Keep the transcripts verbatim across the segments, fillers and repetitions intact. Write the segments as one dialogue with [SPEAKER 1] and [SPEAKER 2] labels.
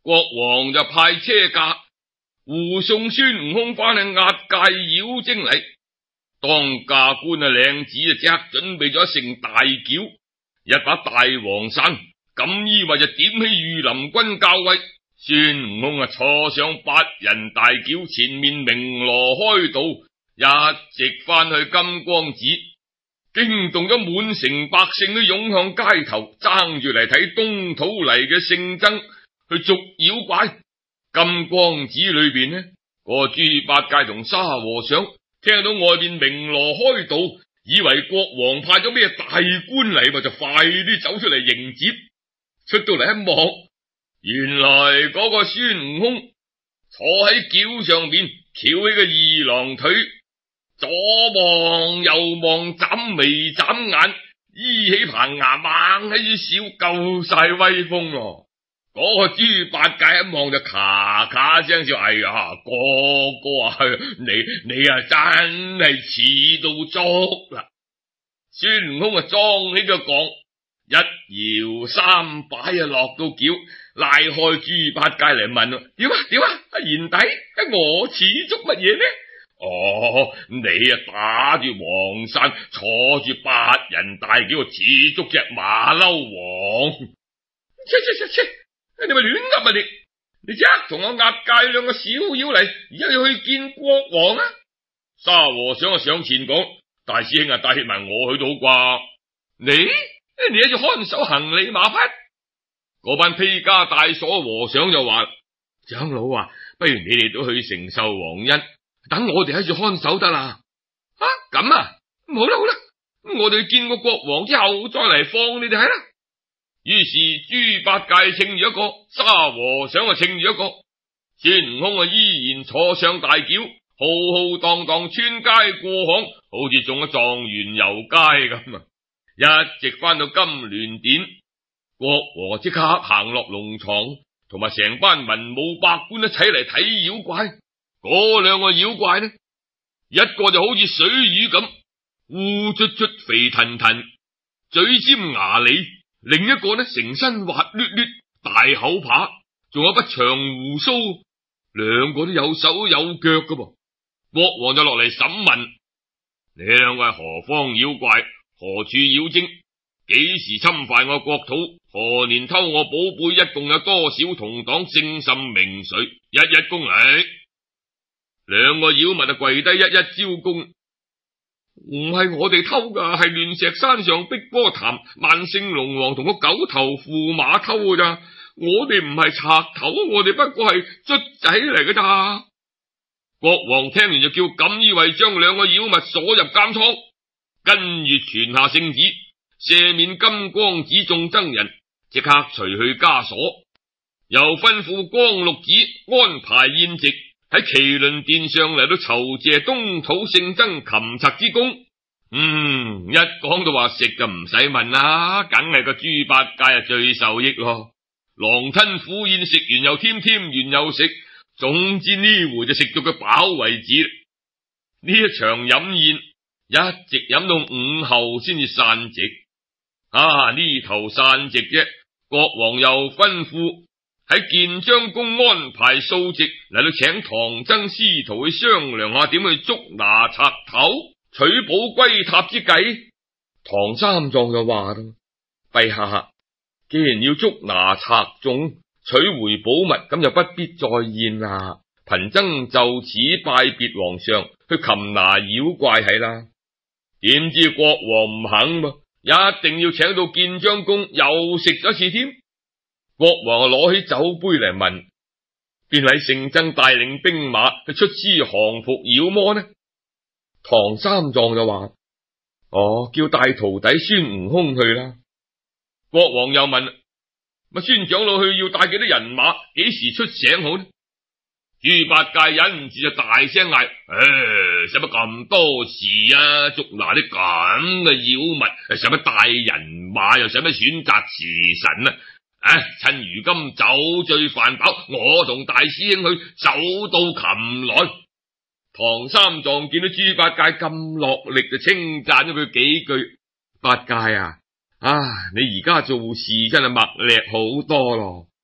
[SPEAKER 1] 國王就派車駕護送孫悟空翻去押解妖精嚟。當駕官啊領旨啊即刻準備咗一乘大轎，一把大黃傘，錦衣衛就點起御林軍校尉。孫悟空啊坐上八人大轎，前面鳴鑼開道，一直翻去金光寺，驚動咗滿城百姓都湧向街頭，爭住嚟睇東土嚟嘅聖僧去捉妖怪。金光寺裏邊呢，個豬八戒同沙和尚聽到外邊鳴鑼開道，以為國王派咗咩大官嚟，就快啲走出嚟迎接。出到嚟一望，原來嗰個孫悟空坐喺轎上邊，翹起個二郎腿，左望右望，眨眉眨眼，依起棚牙猛喺度笑，夠晒威風咯。嗰、那個豬八戒一望就咔咔聲笑，哎呀，哥哥啊，你你啊真係似到足啦！孫悟空啊裝起個槓，一搖三擺啊落到轎，拉開豬八戒嚟問：點啊點啊，阿賢弟，我似足乜嘢呢？哦，你啊打住黃傘，坐住八人大轎，似足隻馬騮王。切切切切！你咪亂噏啊你！你即刻同我押解兩個小妖嚟，而家要去見國王啊！沙和尚啊上前講：大師兄啊，帶埋我去到啩？你你喺度看守行李馬匹？嗰班披枷戴鎖和尚就話：長老啊，不如你哋都去承受皇恩，等我哋喺住看守得啦。啊，咁啊，好啦好啦，我哋見過國王之後再嚟放你哋喺啦。於是豬八戒稱住一個，沙和尚啊稱住一個，孫悟空啊依然坐上大轎，浩浩蕩蕩穿街過巷，好似中咗狀元遊街咁啊！一直翻到金鑾殿，國王即刻行落龍床，同埋成班文武百官一齊嚟睇妖怪。嗰兩個妖怪呢，一個就好似水魚咁，烏卒卒肥騰騰，嘴尖牙利；另一個呢，成身滑捋捋，大口扒，仲有筆長鬍鬚，兩個都有手有腳噶噃。國王就落嚟審問：你兩個係何方妖怪？何處妖精？幾時侵犯我國土？何年偷我寶貝？一共有多少同黨姓甚名誰？一一供嚟。兩個妖物啊跪低一一招供：唔係我哋偷噶，係亂石山上碧波潭萬聖龍王同個狗頭駙馬偷噶咋。我哋唔係賊頭，我哋不過係卒仔嚟噶咋。國王聽完就叫錦衣衛將兩個妖物鎖入監倉，跟住傳下聖旨，赦免金光寺眾僧人，即刻除去枷鎖，又吩咐光祿寺安排宴席，喺麒麟殿上嚟到酬謝東土聖僧擒賊之功。嗯，一講到話食就唔使問啦，梗係個豬八戒啊最受益咯。狼吞虎咽，食完又添，添完又食，總之呢回就食到佢飽為止。呢一場飲宴一直飲到午後先至散席。啊，呢頭散席啫，國王又吩咐喺建章宮安排素席嚟到請唐僧師徒去商量下點去捉拿賊頭，取寶歸塔之計。唐三藏就話啦：陛下，既然要捉拿賊眾，取回寶物，咁就不必再宴啦。貧僧就此拜別皇上，去擒拿妖怪係啦。點知國王唔肯噃，一定要請到建章宮又食咗一次添。國王攞起酒杯嚟問：邊位聖僧帶領兵馬去出師降服妖魔呢？唐三藏就話：哦，叫帶徒弟孫悟空去啦。國王又問：乜孫長老去要帶幾多人馬？幾時出醒好呢？豬八戒忍唔住就大聲嗌：誒，使乜咁多事啊？捉拿啲咁嘅妖物，使乜帶人馬？又使乜選擇時辰啊？唉、啊，趁如今酒醉飯飽，我同大師兄去走到擒來。唐三藏見到豬八戒咁落力，就稱讚咗佢幾句：八戒啊，啊，你而家做事真係墨叻好多咯。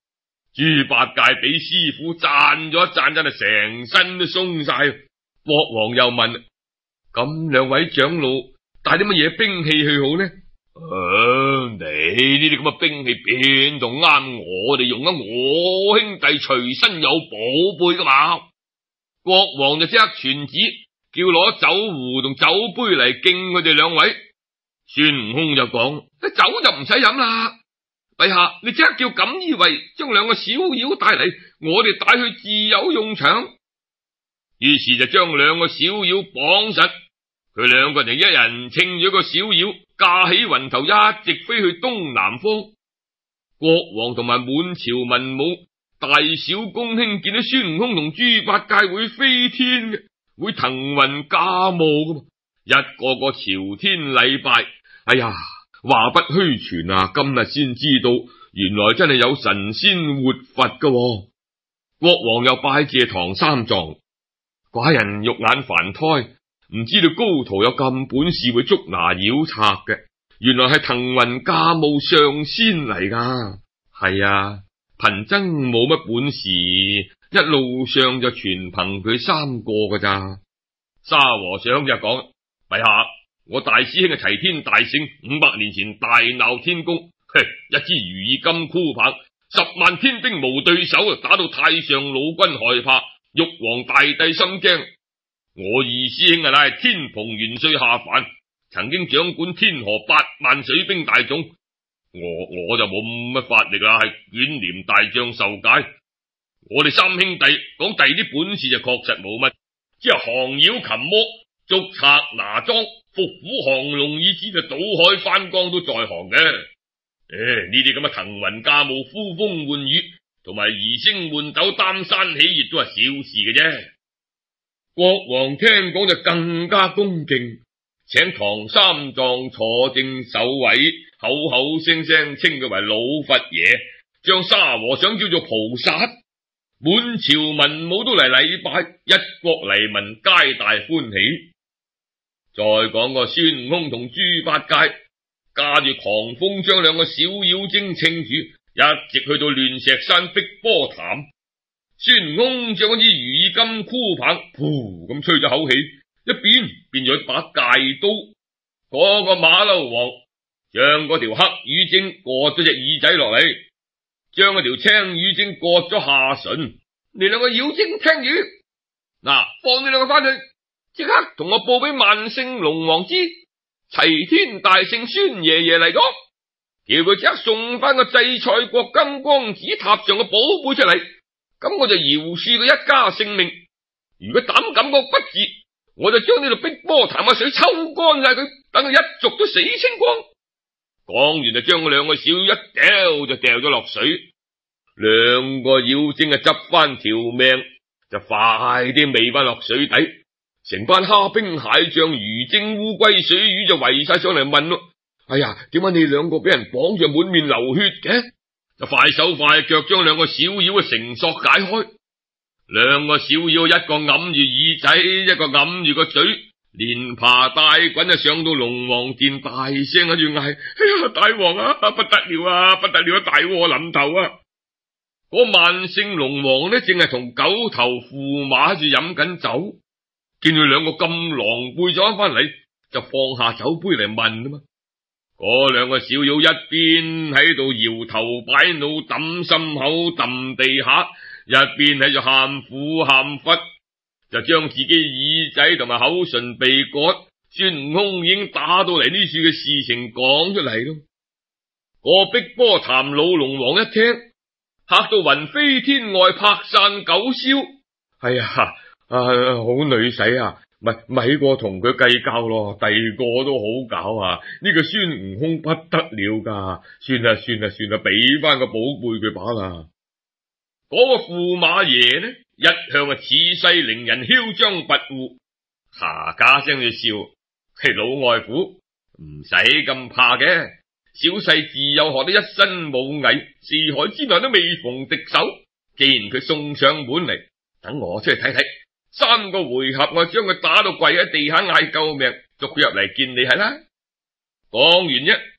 [SPEAKER 1] 豬八戒俾師傅讚咗一讚，真係成身都鬆晒。國王又問：咁兩位長老帶啲乜嘢兵器去好呢？啊，你呢啲咁嘅兵器邊度啱我哋用啊？我兄弟隨身有寶貝噶嘛。國王就即刻傳旨，叫攞酒壺同酒杯嚟敬佢哋兩位。孫悟空就講：酒就唔使飲啦，陛下你即刻叫錦衣衛將兩個小妖帶嚟，我哋帶去自有用場。於是就將兩個小妖綁實，佢兩個人一人稱咗個小妖，架起雲頭一直飛去東南方。國王同埋滿朝文武大小公卿見到孫悟空同豬八戒會飛天嘅，會騰雲駕霧噶嘛，一個個朝天禮拜。哎呀，話不虛傳啊，今日先知道原來真係有神仙活佛噶。國王又拜謝唐三藏：寡人肉眼凡胎，唔知道高徒有咁本事會捉拿妖賊嘅，原來係騰雲駕霧上仙嚟噶。係啊，貧僧冇乜本事，一路上就全憑佢三個噶咋。沙和尚就講：陛下，我大師兄嘅齊天大聖五百年前大鬧天宮，嘿，一支如意金箍棒，十萬天兵無對手，打到太上老君害怕，玉皇大帝心驚。我二師兄啊，乃係天蓬元帥下凡，曾經掌管天河八萬水兵大眾，我我就冇乜法力啦，係捲簾大將受戒。我哋三兄弟講第二啲本事就確實冇乜，只係降妖擒魔、捉賊拿贓、伏虎降龍，以至就倒海翻江都在行嘅。誒，呢啲咁嘅騰雲駕霧、呼風喚雨同埋移星換斗、擔山起月都係小事嘅啫。國王聽講就更加恭敬，請唐三藏坐正首位，口口聲聲稱佢為老佛爺，將沙和尚叫做菩薩。滿朝文武都嚟禮拜，一國黎民皆大歡喜。再講個孫悟空同豬八戒駕住狂風，將兩個小妖精稱住，一直去到亂石山碧波潭。孫悟空將嗰支如意金箍棒，噗咁吹咗口氣，一變變咗一把戒刀。嗰、那個馬騮王將嗰條黑魚精割咗隻耳仔落嚟，將嗰條青魚精割咗下唇。你兩個妖精聽住，嗱，放你兩個翻去，即刻同我報俾萬聖龍王知，齊天大聖孫爺爺嚟咗，叫佢即刻送翻個濟賽國金光寺塔上嘅寶貝出嚟，咁我就饒恕佢一家性命。如果膽敢個不字，我就將呢度碧波潭嘅水抽乾晒佢，等佢一族都死清光。講完就將嗰兩個小妖一掉就掉咗落水。兩個妖精啊，執翻條命就快啲尾翻落水底，成班蝦兵蟹將、魚精烏龜水魚就圍晒上嚟問咯：哎呀，點解你兩個俾人綁住滿面流血嘅？就快手快腳將兩個小妖嘅繩索解開。兩個小妖一個揞住耳仔，一個揞住個嘴，連爬帶滾就上到龍王殿，大聲喺度嗌：哎呀，大王啊，不得了啊，不得了啊，大禍臨頭啊！嗰萬聖龍王呢，正係同狗頭駙馬喺度飲緊酒，見佢兩個咁狼狽咗翻嚟，就放下酒杯嚟問啊嘛。嗰兩個小妖一邊喺度搖頭擺腦、揼心口、揼地下，一邊喺度喊苦喊忽，就將自己耳仔同埋口唇被割，孫悟空已經打到嚟呢處嘅事情講出嚟咯。個碧波潭老龍王一聽，嚇到魂飛天外，拍散九霄。哎呀，啊好女仔啊，咪咪過同佢計較咯，第二個都好搞啊！呢、這個孫悟空不得了噶，算啦算啦算啦，俾翻個寶貝佢把啦。嗰、那個駙馬爺呢，一向啊恃勢凌人，囂張跋扈，哈家聲就笑：係老外父唔使咁怕嘅。小婿自幼學得一身武藝，四海之內都未逢敵手。既然佢送上門嚟，等我出去睇睇。三個回合，我將佢打到跪喺地下嗌救命，捉佢入嚟見你係啦。講完啫，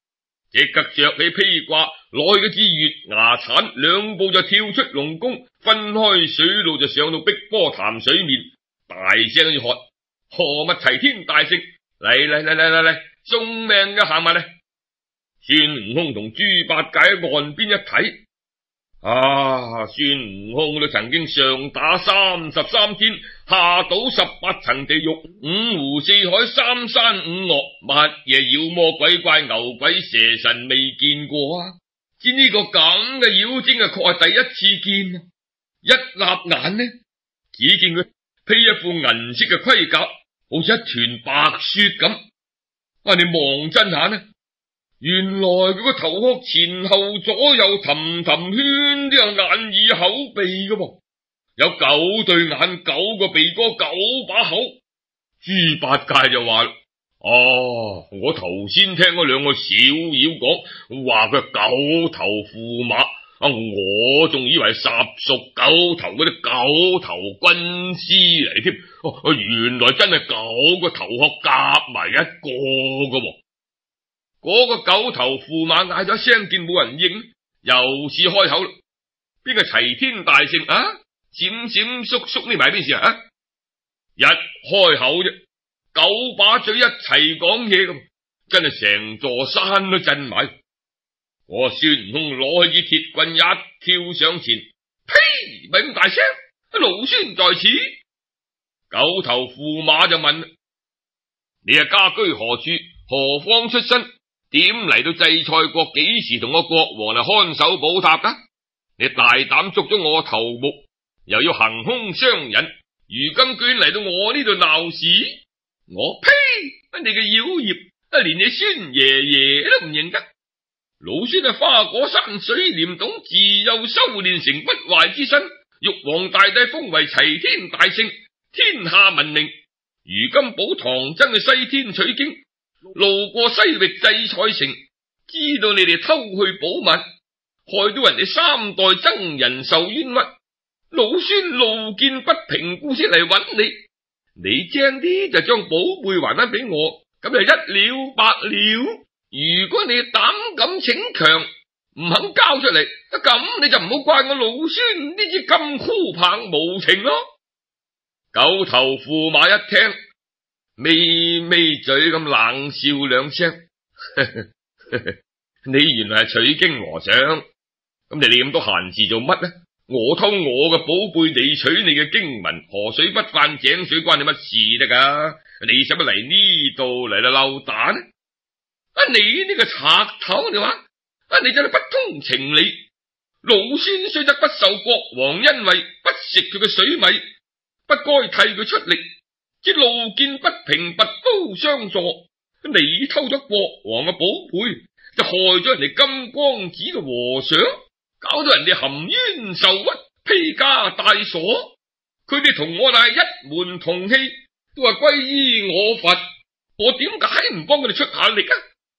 [SPEAKER 1] 即刻着起披掛，攞起嗰支月牙鏟，兩步就跳出龍宮，分開水路就上到碧波潭水面，大聲要喝：何物齊天大聖，嚟嚟嚟嚟嚟嚟，送命嘅行埋嚟！孫悟空同豬八戒喺岸邊一睇，啊！孫悟空都曾經上打三十三天，下倒十八層地獄，五湖四海三山五岳，乜嘢妖魔鬼怪牛鬼蛇神未見過啊！知呢個咁嘅妖精啊，確係第一次見啊！一立眼呢，只見佢披一副銀色嘅盔甲，好似一團白雪咁。啊！你望真下呢，原來佢個頭殼前後左右氹氹圈都有眼耳口鼻嘅噃，有九對眼、九個鼻哥、九把口。豬八戒就話：哦，我頭先聽嗰兩個小妖講，話佢係九頭駙馬，啊，我仲以為十屬九頭嗰啲九頭軍師嚟添，哦，原來真係九個頭殼夾埋一個嘅喎。嗰個九頭駙馬嗌咗聲，見冇人應，又試開口啦。邊個齊天大聖啊？閃閃縮縮呢埋邊事啊？一開口啫，九把嘴一齊講嘢咁，真係成座山都震埋。我孫悟空攞起支鐵棍一跳上前，呸！咪咁大聲，老孫在此。九頭駙馬就問：你係家居何處？何方出身？點嚟到濟賽國？幾時同我國王嚟看守寶塔噶？你大膽捉咗我頭目，又要行凶傷人，如今居然嚟到我呢度鬧事，我呸！你嘅妖孽，連你孫爺爺都唔認得。老孫係花果山水簾洞，自幼修煉成不壞之身，玉皇大帝封為齊天大聖，天下聞名。如今保唐僧去西天取經，路過西域濟賽城，知道你哋偷去寶物，害到人哋三代僧人受冤屈，老孫路見不平，故此嚟揾你。你精啲就將寶貝還翻俾我，咁就一了百了。如果你膽敢逞強，唔肯交出嚟，咁你就唔好怪我老孫呢支金箍棒無情咯。九頭駙馬一聽，咪咪嘴咁冷笑兩聲，你原來係取經和尚，咁你理咁多閒事做乜呢？我偷我嘅寶貝，你取你嘅經文，河水不犯井水，關你乜事得噶？你使乜嚟呢度嚟到溜蛋呢？啊！你呢個賊頭，你話啊！你真係不通情理。老孫雖則不受國王恩惠，不食佢嘅水米，不該替佢出力。只路見不平，拔刀相助。你偷咗國王嘅寶貝，就害咗人哋金光寺嘅和尚，搞到人哋含冤受屈，披家戴鎖。佢哋同我係一門同氣，都係歸依我佛。我點解唔幫佢哋出下力啊？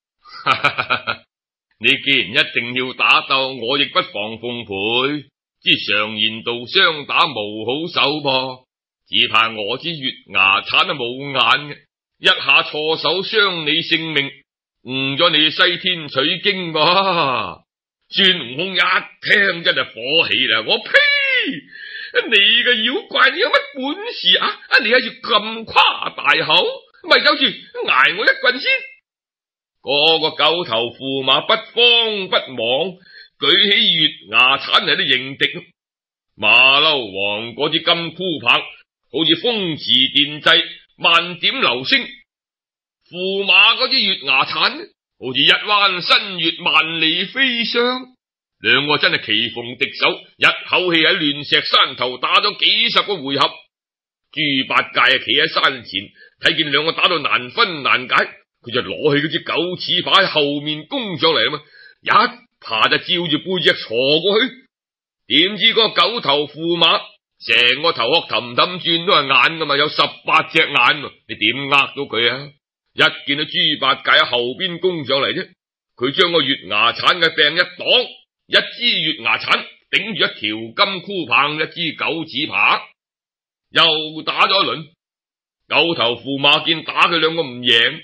[SPEAKER 1] 你既然一定要打鬥，我亦不妨奉陪。之常言道，雙打無好手噃，只怕我支月牙鏟都冇眼嘅，一下錯手傷你性命，誤咗你西天取經噃。孫悟空一聽真係火氣啦，我呸！你嘅妖怪，你有乜本事啊？你喺度咁誇大口，咪走住挨我一棍先。嗰個九頭駙馬不慌不忙，舉起月牙鏟嚟都迎敵。馬騮王嗰支金箍棒好似風馳電掣，萬點流星；駙馬嗰支月牙鏟好似一彎新月，萬里飛霜。兩個真係棋逢敵手，一口氣喺亂石山頭打咗幾十個回合。豬八戒啊，企喺山前睇見兩個打到難分難解，佢就攞起嗰支九齒耙喺後面攻上嚟啊嘛，一爬就照住背脊鋤過去。點知嗰個九頭駙馬成個頭殼氹氹轉都係眼噶嘛，有十八隻眼，你點呃到佢啊？一見到豬八戒喺後邊攻上嚟啫，佢將個月牙鏟嘅柄一擋，一支月牙鏟頂住一條金箍棒，一支九齒耙，又打咗一輪。九頭駙馬見打佢兩個唔贏，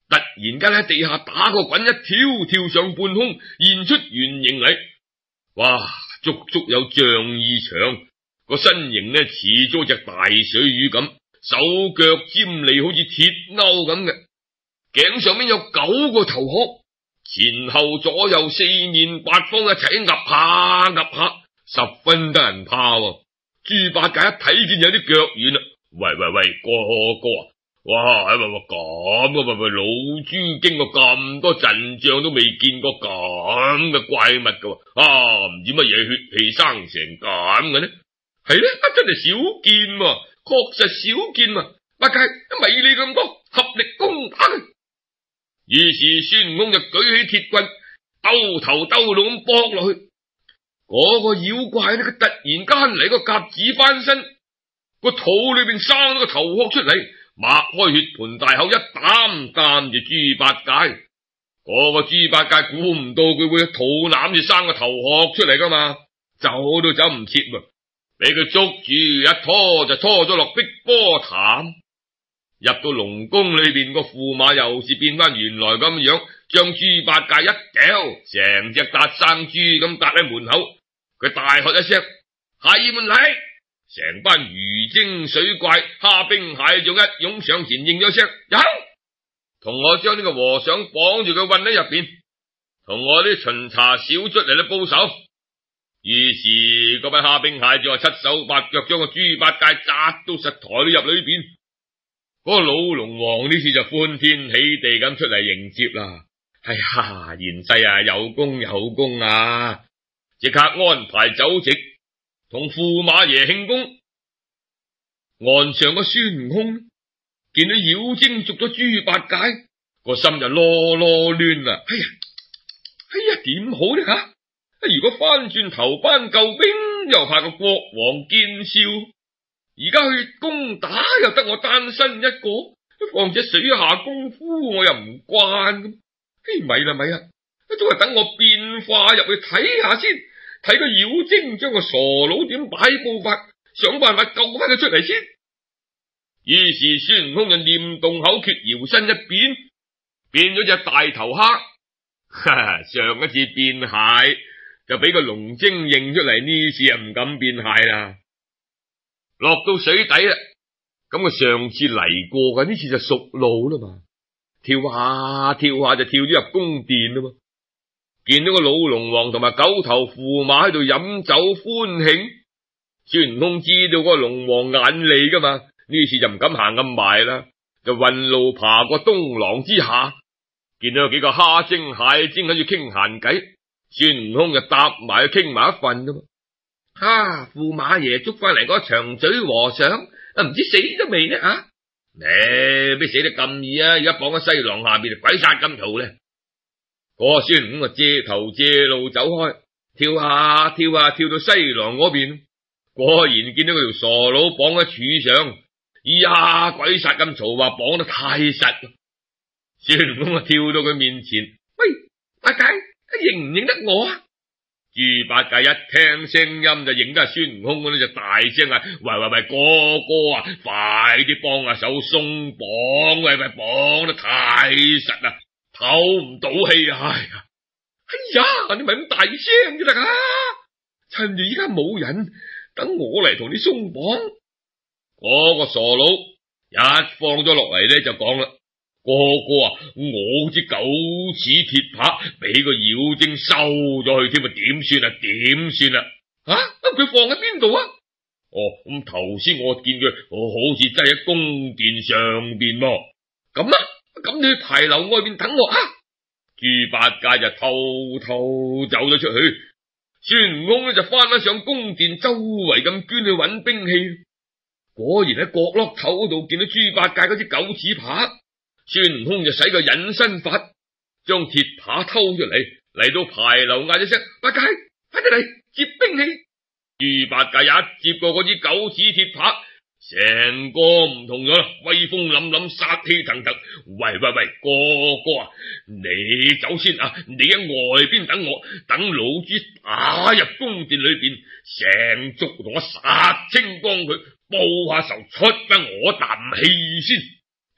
[SPEAKER 1] 突然間喺地下打個滾，一跳跳上半空，現出原形嚟。哇，足足有丈二長，個身形呢似咗隻大水魚咁，手腳尖利好似鐵鈎咁嘅，頸上面有九個頭殼，前後左右四面八方一齊壓下壓下，十分得人怕。豬八戒一睇見有啲腳軟啦，喂喂喂，哥哥啊！哇！喂喂咁啊！喂喂，老豬經過咁多陣仗都未見過咁嘅怪物噶，啊！唔知乜嘢血氣生成咁嘅呢？係咧，真係少見，確實少見啊！八戒，咪理咁多，合力攻打佢。於是孫悟空就舉起鐵棍，兜頭兜腦咁搏落去。嗰、那個妖怪呢，佢突然間嚟個甲子翻身，個肚裏邊生咗個頭殼出嚟。擘開血盆大口，一啖啖住豬八戒。嗰、那個豬八戒估唔到佢會肚腩住生個頭殼出嚟噶嘛，走都走唔切喎，俾佢捉住一拖就拖咗落碧波潭。入到龍宮裏邊，個駙馬又是變翻原來咁樣，將豬八戒一掉，成隻達生豬咁搭喺門口。佢大喝一聲：係門嚟！成班魚精水怪、蝦兵蟹將一湧上前，應咗聲：有，同我將呢個和尚綁住佢韞喺入邊，同我啲巡查小卒嚟到報仇。於是嗰班蝦兵蟹將七手八腳將個豬八戒扎到實抬到入裏邊。嗰、那個老龍王呢次就歡天喜地咁出嚟迎接啦。哎呀，賢婿啊，有功有功啊！即刻安排酒席，同駙馬爺慶功。岸上個孫悟空見到妖精捉咗豬八戒，個心就囉囉攣啦。哎呀，哎呀，點好呢吓？如果翻轉頭班救兵，又怕個國王見笑；而家去攻打，又得我單身一個，況且水下功夫我又唔慣咁。嘿，咪啦咪啦，都係等我變化入去睇下先。睇個妖精將個傻佬點擺布法，想辦法救翻佢出嚟先。於是孫悟空就念動口訣，搖身一變，變咗隻大頭蝦。哈，上一次變蟹就俾個龍精認出嚟，呢次又唔敢變蟹啦。落到水底啦，咁佢上次嚟過嘅，呢次就熟路啦嘛。跳下跳下就跳咗入宮殿啦嘛。見到個老龍王同埋九頭駙馬喺度飲酒歡慶，孫悟空知道嗰個龍王眼利噶嘛，呢次就唔敢行咁埋啦，就運路爬過東廊之下，見到有幾個蝦精蟹精喺度傾閒偈，孫悟空就搭埋去傾埋一份噶嘛。哈，駙馬爺捉翻嚟嗰個長嘴和尚，啊唔知死咗未呢啊？誒，咩死得咁易啊？而家綁喺西廊下邊，鬼殺咁嘈咧。嗰個孫悟空借頭借路走開，跳下跳下跳到西廊嗰邊，果然見到佢條傻佬綁喺柱上。哎呀，鬼殺咁嘈，話綁得太實。孫悟空啊跳到佢面前，喂，八戒，認唔認得我啊？豬八戒一聽聲音就認得係孫悟空嗰啲，就大聲啊，喂喂喂，哥哥啊，快啲幫下手鬆綁，喂喂，綁得太實啦，透唔到氣啊！哎呀，哎呀，你咪咁大聲啫啦！趁住依家冇人，等我嚟同你鬆綁。嗰、那個傻佬一放咗落嚟咧，就講啦：哥哥啊，我好似九齒鐵耙俾個妖精收咗去添啊，點算啊？點算啊？啊，佢放喺邊度啊？哦，咁頭先我見佢，我好似真係喺宮殿上邊喎。咁啊，咁你去牌樓外邊等我啊！豬八戒就偷偷走咗出去，孫悟空咧就翻返上宮殿，周圍咁捐去揾兵器。果然喺角落頭嗰度見到豬八戒嗰支九齒耙，孫悟空就使個隱身法，將鐵耙偷出嚟，嚟到牌樓嗌一聲：八戒，快啲嚟接兵器！豬八戒一接過嗰支九齒鐵耙，成個唔同咗啦，威風凜凜，殺氣騰騰。喂喂喂，哥哥啊，你走先啊！你喺外邊等我，等老豬打入宮殿裏邊，成族同我殺清光佢，報下仇，出翻我啖氣先。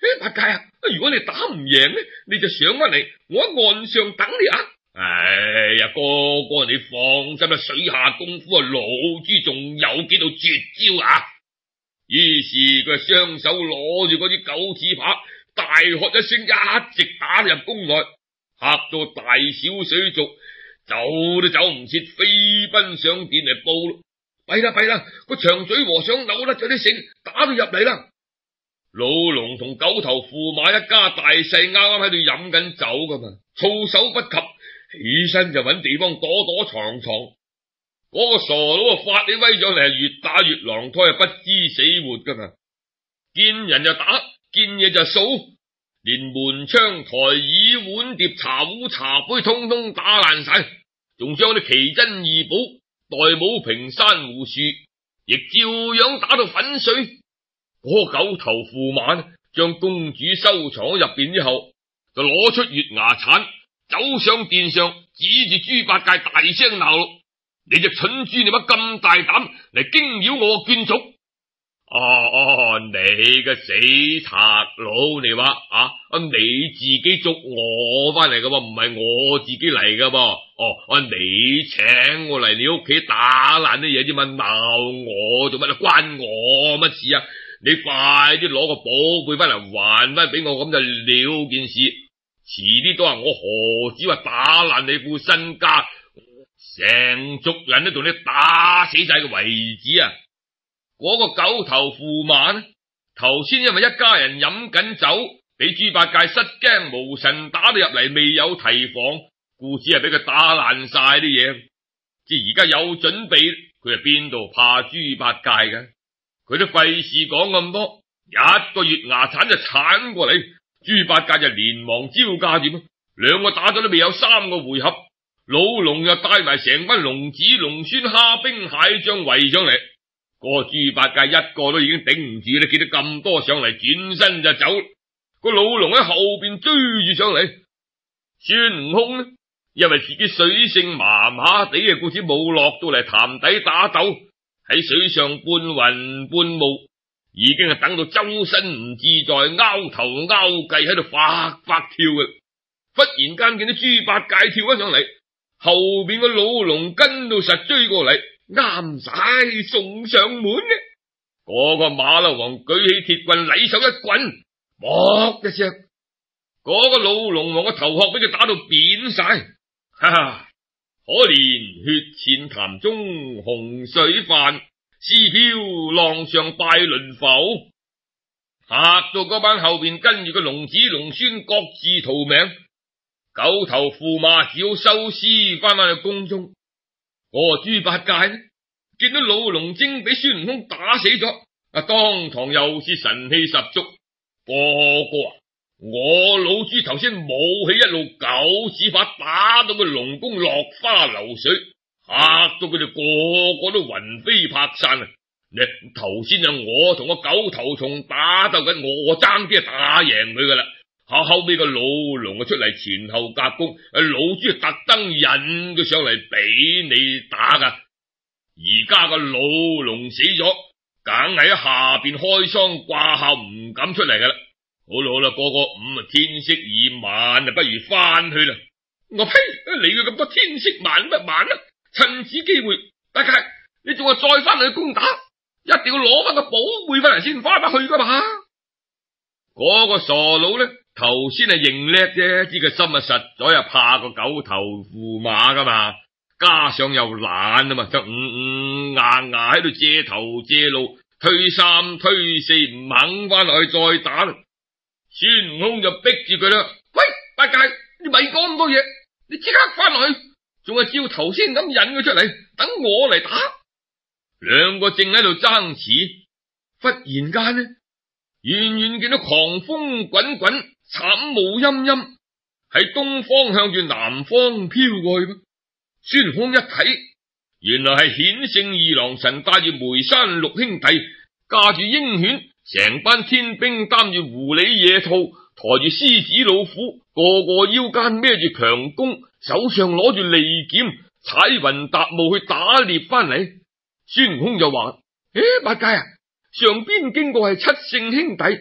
[SPEAKER 1] 誒，八戒啊，如果你打唔贏呢，你就上翻嚟，我喺岸上等你啊！哎呀，哥哥你放心啦，水下功夫啊，老豬仲有幾道絕招啊！於是佢雙手攞住嗰啲九齒耙，大喝一聲，一直打入宮內，嚇到大小水族走都走唔切，飛奔上殿嚟報咯。弊啦弊啦，個長嘴和尚扭甩咗啲繩，打到入嚟啦！老龍同九頭駙馬一家大細啱啱喺度飲緊酒噶嘛，措手不及，起身就搵地方躲躲藏藏。嗰、那個傻佬啊，發起威上嚟，係越打越狼胎，不知死活噶嘛，見人就打，見嘢就掃，連門窗台椅碗碟茶壺茶杯通通打爛晒，仲將啲奇珍異寶代母屏珊瑚樹亦照樣打到粉碎。嗰、那個九頭駙馬將公主收藏喺入邊之後，就攞出月牙鏟，走上殿上，指住豬八戒大聲鬧：你隻蠢豬，你乜咁大膽嚟驚擾我眷屬？哦哦，你個死賊佬，你話啊？你自己捉我翻嚟噶噃，唔係我自己嚟噶噃。哦，你請我嚟你屋企打爛啲嘢啫嘛，鬧我做乜啊？關我乜事啊？你快啲攞個寶貝翻嚟還翻俾我，咁就了件事。遲啲都話我何止話打爛你副身家，成族人都同你打死晒嘅為止啊！嗰、那個九頭駙馬呢，頭先因為一家人飲緊酒，俾豬八戒失驚無神打到入嚟，未有提防，故此係俾佢打爛晒啲嘢。即係而家有準備，佢係邊度怕豬八戒嘅？佢都費事講咁多，一個月牙鏟就鏟過嚟，豬八戒就連忙招架住，兩個打咗都未有三個回合，老龍又帶埋成班龍子龍孫蝦兵蟹將圍上嚟，個豬八戒一個都已經頂唔住啦，見到咁多上嚟，轉身就走，個老龍喺後邊追住上嚟。孫悟空呢，因為自己水性麻麻地嘅，故此冇落到嚟潭底打鬥，喺水上半雲半霧，已經係等到周身唔自在，拗頭拗計喺度發發跳嘅。忽然間見到豬八戒跳咗上嚟，後邊個老龍跟到實追過嚟，啱晒送上門嘅。嗰、那個馬騮王舉起鐵棍，禮手一棍，啵一聲，嗰、那個老龍王個頭殼俾佢打到扁晒。哈哈！可憐血濺潭中洪水泛，絲飄浪上拜輪浮。嚇到嗰班後邊跟住個龍子龍孫各自逃命，九頭駙馬只好收屍翻返去宮中。嗰個豬八戒呢，見到老龍精俾孫悟空打死咗，啊當堂又是神氣十足。哥哥啊，我老豬頭先舞起一路九齒耙，打到佢龍宮落花流水，嚇到佢哋個個都魂飛魄散啊！你頭先啊，我同個九頭蟲打鬥緊，我爭啲打贏佢噶啦。後後尾個老龍啊出嚟前後夾攻，老豬特登引佢上嚟俾你打噶。而家個老龍死咗，梗係喺下邊開倉掛孝，唔敢出嚟噶啦。好啦好啦，哥哥，咁啊天色已晚啊，不如翻去啦。我呸！你嘅咁多天色晚乜晚啊？趁此機會，大家你仲話再翻去攻打，一定要攞翻個寶貝翻嚟先翻返去噶嘛？嗰、那個傻佬呢，頭先係認叻啫，知佢心啊實在啊怕個九頭駙馬噶嘛，加上又懶啊嘛，就嗯嗯牙牙喺度借頭借路，推三推四，唔肯翻落去再打啦。孫悟空就逼住佢啦，喂，八戒，你咪講咁多嘢，你即刻翻落去，仲係照頭先咁引佢出嚟，等我嚟打。兩個正喺度爭持，忽然間呢，遠遠見到狂風滾滾，慘霧陰陰，喺東方向住南方飄過去。孫悟空一睇，原來係顯聖二郎神帶住梅山六兄弟，駕住鷹犬，成班天兵擔住狐狸野兔，抬住獅子老虎，個個腰間孭住強弓，手上攞住利劍，踩雲踏霧去打獵翻嚟。孫悟空就話：誒，八戒啊，上邊經過係七聖兄弟，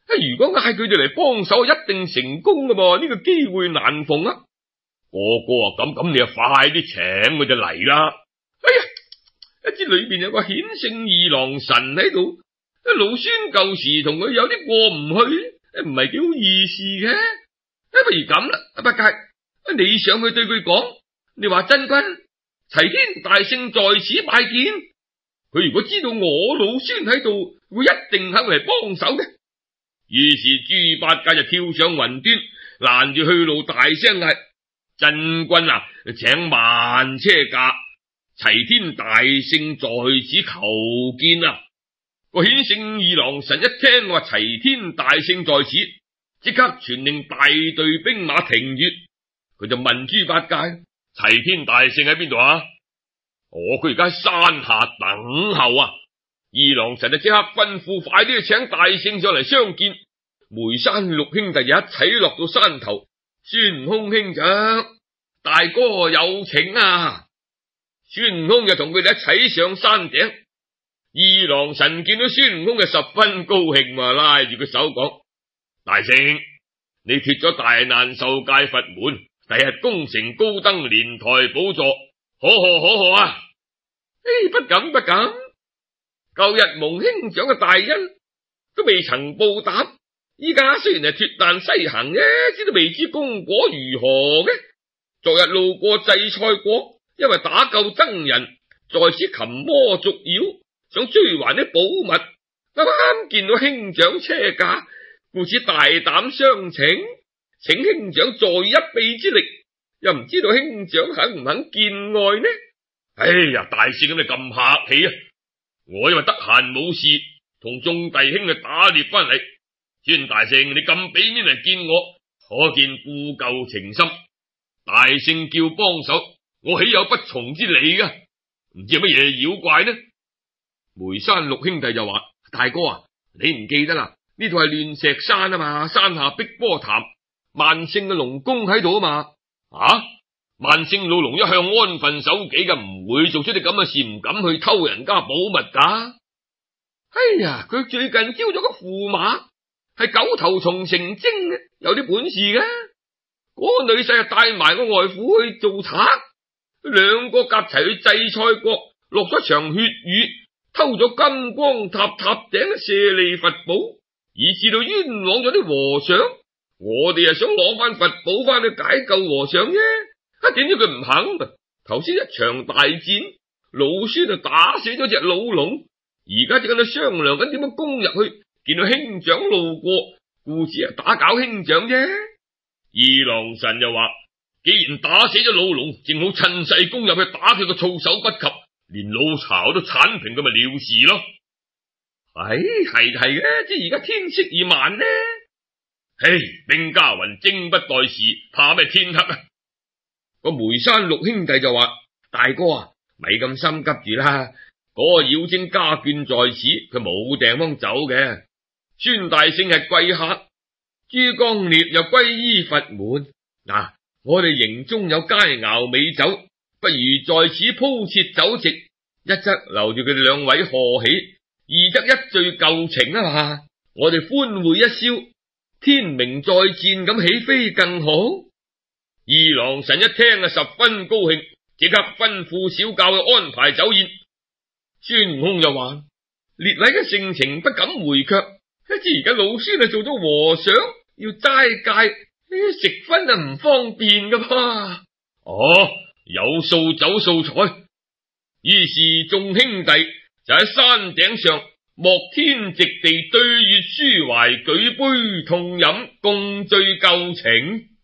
[SPEAKER 1] 如果嗌佢哋嚟幫手，一定成功噶噃，呢個機會難逢啊！哥哥啊，咁咁你就快啲請佢就嚟啦。哎呀，一知裏邊有個顯聖二郎神喺度，老孫舊時同佢有啲過唔去，唔係幾好意思嘅。不如咁啦，八戒，你上去對佢講，你話真君齊天大聖在此拜見。佢如果知道我老孫喺度，會一定肯嚟幫手嘅。於是豬八戒就跳上雲端，攔住去路，大聲嗌：真君啊，請慢車駕，齊天大聖在此求見啊！個顯聖二郎神一聽話齊天大聖在此，即刻傳令大隊兵馬停住。佢就問豬八戒：齊天大聖喺邊度啊？哦，佢而家喺山下等候啊！二郎神就即刻吩咐快啲去請大聖上嚟相見。梅山六兄弟就一齊落到山頭。孫悟空兄長，大哥有請啊！孫悟空就同佢哋一齊上山頂。二郎神見到孫悟空就十分高興，話拉住佢手講：大聖，你脫咗大難受戒佛門，第日功成高登，蓮台寶座，可賀可賀啊！哎，不敢不敢，舊日蒙兄長嘅大恩都未曾報答，依家雖然係脫難西行啫，知都未知功果如何嘅。昨日路過濟菜國，因為打救僧人，在此擒魔捉妖，想追還啲寶物，啱啱見到兄長車駕，故此大膽相請，請兄長助一臂之力，又唔知道兄長肯唔肯見外呢？哎呀，大聖咁你咁客氣啊！我因為得閒冇事，同眾弟兄去打獵翻嚟。孫大聖你咁俾面嚟見我，可見故舊情深。大聖叫幫手，我豈有不從之理噶？唔知係乜嘢妖怪呢？梅山六兄弟就話：大哥啊，你唔記得啦？呢度係亂石山啊嘛，山下碧波潭，萬聖嘅龍宮喺度啊嘛。啊！萬聖老龍一向安分守己嘅，唔會做出啲咁嘅事，唔敢去偷人家寶物噶。哎呀，佢最近招咗個駙馬，係九頭蟲成精嘅，有啲本事嘅。嗰個女婿啊，帶埋個外父去做賊，兩個夾齊去濟菜國，落咗場血雨，偷咗金光塔塔頂嘅舍利佛寶，以致到冤枉咗啲和尚。我哋啊想攞翻佛寶翻去解救和尚啫。啊！點知佢唔肯？頭先一場大戰，老孫就打死咗隻老龍，而家正喺度商量緊點樣攻入去。見到兄長路過，故此啊打攪兄長啫。二郎神就話：既然打死咗老龍，正好趁勢攻入去打佢個措手不及，連老巢都鏟平，咁咪了事咯。唉，係係嘅，即係而家天色已晚呢。唉，兵家云精不待時，怕咩天黑啊？個梅山六兄弟就話：大哥啊，咪咁心急住啦，嗰個妖精家眷在此，佢冇地方走嘅。孫大聖係貴客，珠江烈又歸依佛門。嗱，我哋營中有佳肴美酒，不如在此鋪設酒席，一則留住佢哋兩位賀喜，二則一聚舊情啊嘛。我哋歡會一宵，天明再戰，咁豈非更好？二郎神一聽啊，十分高興，即刻吩咐小教去安排酒宴。孫悟空就話：列位嘅盛情不敢回卻，知而家老孫啊做咗和尚，要齋戒，食葷啊唔方便噶噃。哦，有數走數彩。於是眾兄弟就喺山頂上莫天席地對月抒懷，舉杯痛飲，共醉舊情。